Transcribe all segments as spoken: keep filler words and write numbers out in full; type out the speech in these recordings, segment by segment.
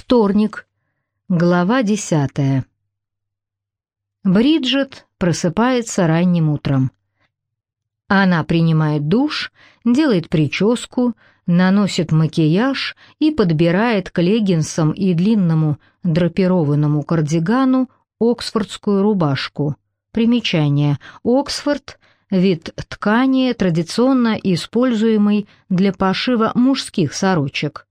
Вторник. Глава десятая. Бриджит просыпается ранним утром. Она принимает душ, делает прическу, наносит макияж и подбирает к леггинсам и длинному драпированному кардигану оксфордскую рубашку. Примечание. Оксфорд – вид ткани, традиционно используемый для пошива мужских сорочек.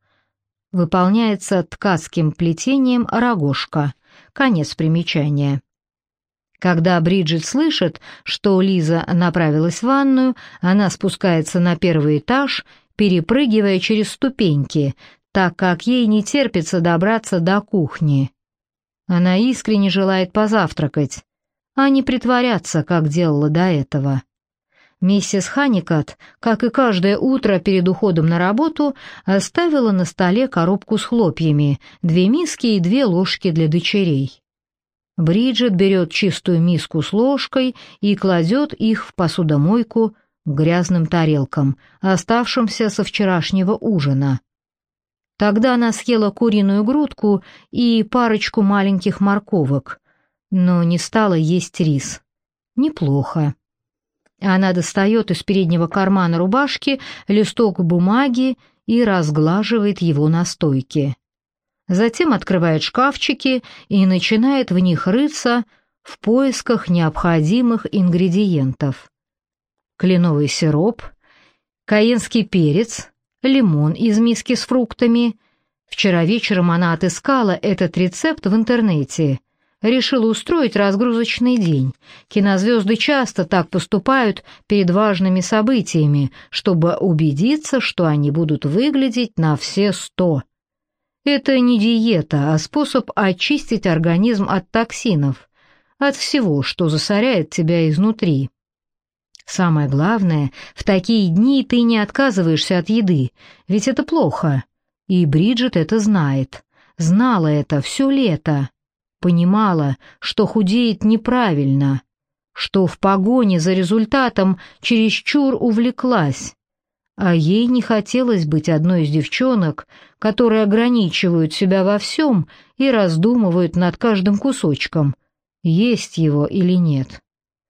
Выполняется ткацким плетением рогожка. Конец примечания. Когда Бриджит слышит, что Лиза направилась в ванную, она спускается на первый этаж, перепрыгивая через ступеньки, так как ей не терпится добраться до кухни. Она искренне желает позавтракать, а не притворяться, как делала до этого. Миссис Ханикат, как и каждое утро перед уходом на работу, оставила на столе коробку с хлопьями, две миски и две ложки для дочерей. Бриджит берет чистую миску с ложкой и кладет их в посудомойку к грязным тарелкам, оставшимся со вчерашнего ужина. Тогда она съела куриную грудку и парочку маленьких морковок, но не стала есть рис. Неплохо. Она достает из переднего кармана рубашки листок бумаги и разглаживает его на стойке. Затем открывает шкафчики и начинает в них рыться в поисках необходимых ингредиентов. Кленовый сироп, кайенский перец, лимон из миски с фруктами. Вчера вечером она отыскала этот рецепт в интернете. Решила устроить разгрузочный день. Кинозвезды часто так поступают перед важными событиями, чтобы убедиться, что они будут выглядеть на все сто. Это не диета, а способ очистить организм от токсинов, от всего, что засоряет тебя изнутри. Самое главное, в такие дни ты не отказываешься от еды, ведь это плохо. И Бриджит это знает. Знала это все лето. Понимала, что худеет неправильно, что в погоне за результатом чересчур увлеклась, а ей не хотелось быть одной из девчонок, которые ограничивают себя во всем и раздумывают над каждым кусочком, есть его или нет.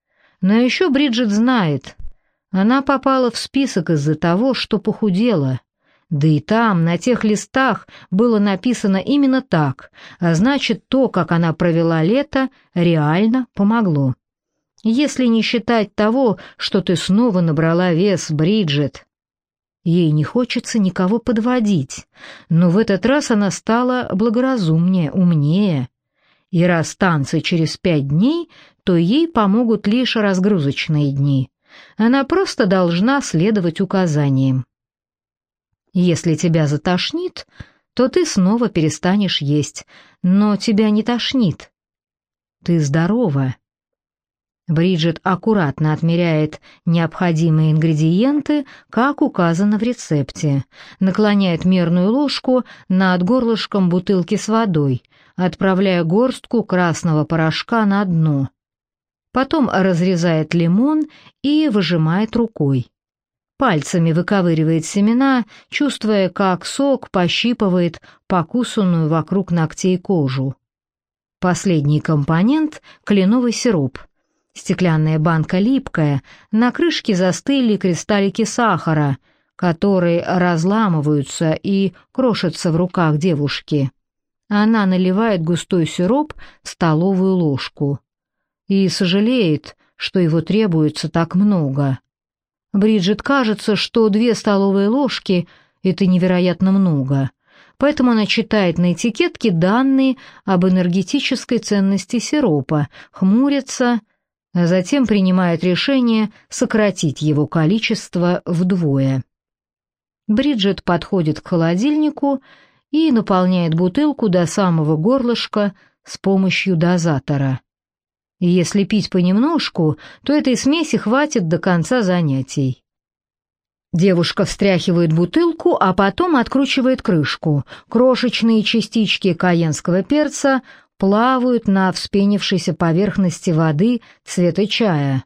Но еще Бриджит знает, она попала в список из-за того, что похудела. Да и там, на тех листах, было написано именно так, а значит, то, как она провела лето, реально помогло. Если не считать того, что ты снова набрала вес, Бриджит. Ей не хочется никого подводить, но в этот раз она стала благоразумнее, умнее. И раз танцы через пять дней, то ей помогут лишь разгрузочные дни. Она просто должна следовать указаниям. Если тебя затошнит, то ты снова перестанешь есть, но тебя не тошнит. Ты здорова. Бриджит аккуратно отмеряет необходимые ингредиенты, как указано в рецепте, наклоняет мерную ложку над горлышком бутылки с водой, отправляя горстку красного порошка на дно. Потом разрезает лимон и выжимает рукой. Пальцами выковыривает семена, чувствуя, как сок пощипывает покусанную вокруг ногтей кожу. Последний компонент — кленовый сироп. Стеклянная банка липкая, на крышке застыли кристаллики сахара, которые разламываются и крошатся в руках девушки. Она наливает густой сироп в столовую ложку и сожалеет, что его требуется так много. Бриджит кажется, что две столовые ложки — это невероятно много, поэтому она читает на этикетке данные об энергетической ценности сиропа, хмурится, а затем принимает решение сократить его количество вдвое. Бриджит подходит к холодильнику и наполняет бутылку до самого горлышка с помощью дозатора. Если пить понемножку, то этой смеси хватит до конца занятий. Девушка встряхивает бутылку, а потом откручивает крышку. Крошечные частички кайенского перца плавают на вспенившейся поверхности воды цвета чая.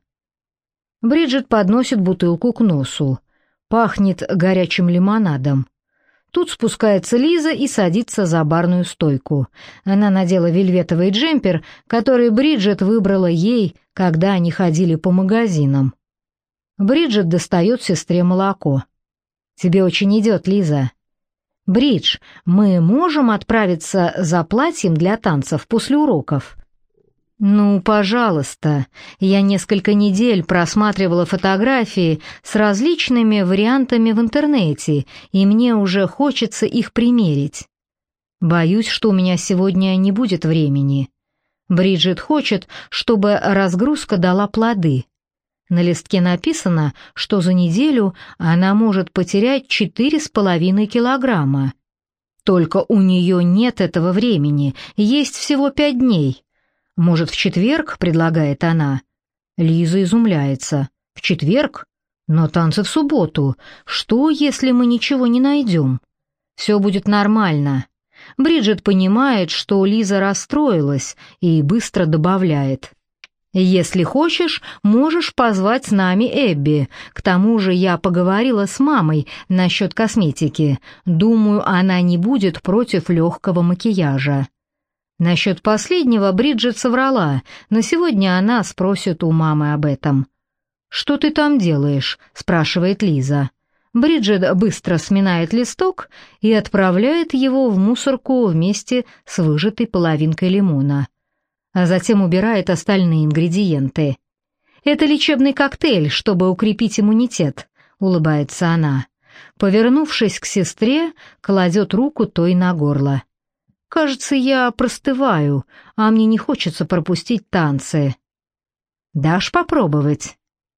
Бриджит подносит бутылку к носу. Пахнет горячим лимонадом. Тут спускается Лиза и садится за барную стойку. Она надела вельветовый джемпер, который Бриджит выбрала ей, когда они ходили по магазинам. Бриджит достает сестре молоко. «Тебе очень идет, Лиза». «Бридж, мы можем отправиться за платьем для танцев после уроков?» «Ну, пожалуйста. Я несколько недель просматривала фотографии с различными вариантами в интернете, и мне уже хочется их примерить. Боюсь, что у меня сегодня не будет времени. Бриджит хочет, чтобы разгрузка дала плоды. На листке написано, что за неделю она может потерять четыре с половиной килограмма. Только у нее нет этого времени, есть всего пять дней. Может, в четверг, предлагает она. Лиза изумляется. В четверг? Но танцы в субботу. Что, если мы ничего не найдем? Все будет нормально. Бриджит понимает, что Лиза расстроилась, и быстро добавляет. «Если хочешь, можешь позвать с нами Эбби. К тому же я поговорила с мамой насчет косметики. Думаю, она не будет против легкого макияжа». Насчет последнего Бриджит соврала, но сегодня она спросит у мамы об этом. «Что ты там делаешь?» — спрашивает Лиза. Бриджит быстро сминает листок и отправляет его в мусорку вместе с выжатой половинкой лимона. А затем убирает остальные ингредиенты. «Это лечебный коктейль, чтобы укрепить иммунитет», — улыбается она. Повернувшись к сестре, кладет руку той на горло. «Кажется, я простываю, а мне не хочется пропустить танцы». «Дашь попробовать?»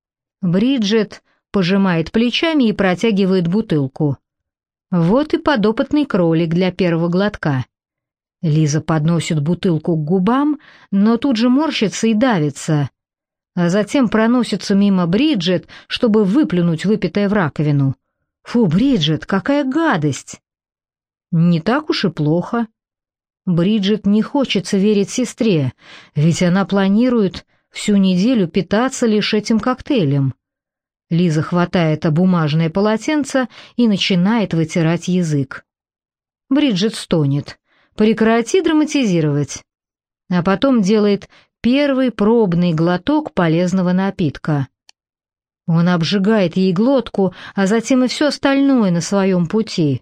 Бриджит пожимает плечами и протягивает бутылку. Вот и подопытный кролик для первого глотка. Лиза подносит бутылку к губам, но тут же морщится и давится, а затем проносится мимо Бриджит, чтобы выплюнуть выпитое в раковину. «Фу, Бриджит, какая гадость!» «Не так уж и плохо». Бриджит не хочется верить сестре, ведь она планирует всю неделю питаться лишь этим коктейлем. Лиза хватает бумажное полотенце и начинает вытирать язык. Бриджит стонет. «Прекрати драматизировать». А потом делает первый пробный глоток полезного напитка. Он обжигает ей глотку, а затем и все остальное на своем пути.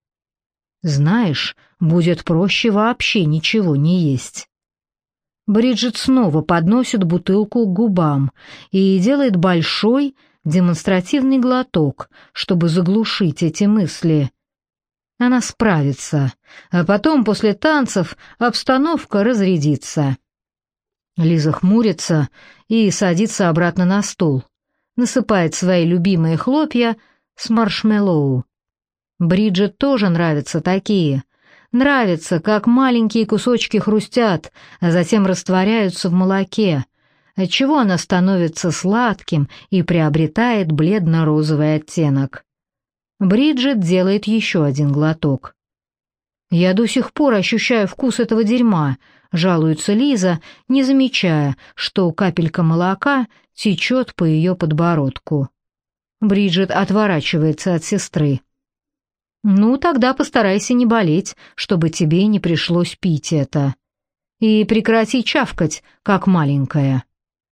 «Знаешь, будет проще вообще ничего не есть». Бриджит снова подносит бутылку к губам и делает большой демонстративный глоток, чтобы заглушить эти мысли. Она справится, а потом после танцев обстановка разрядится. Лиза хмурится и садится обратно на стул, насыпает свои любимые хлопья с маршмеллоу. Бриджит тоже нравятся такие. Нравится, как маленькие кусочки хрустят, а затем растворяются в молоке, отчего она становится сладким и приобретает бледно-розовый оттенок. Бриджит делает еще один глоток. «Я до сих пор ощущаю вкус этого дерьма», — жалуется Лиза, не замечая, что капелька молока течет по ее подбородку. Бриджит отворачивается от сестры. «Ну, тогда постарайся не болеть, чтобы тебе не пришлось пить это. И прекрати чавкать, как маленькая».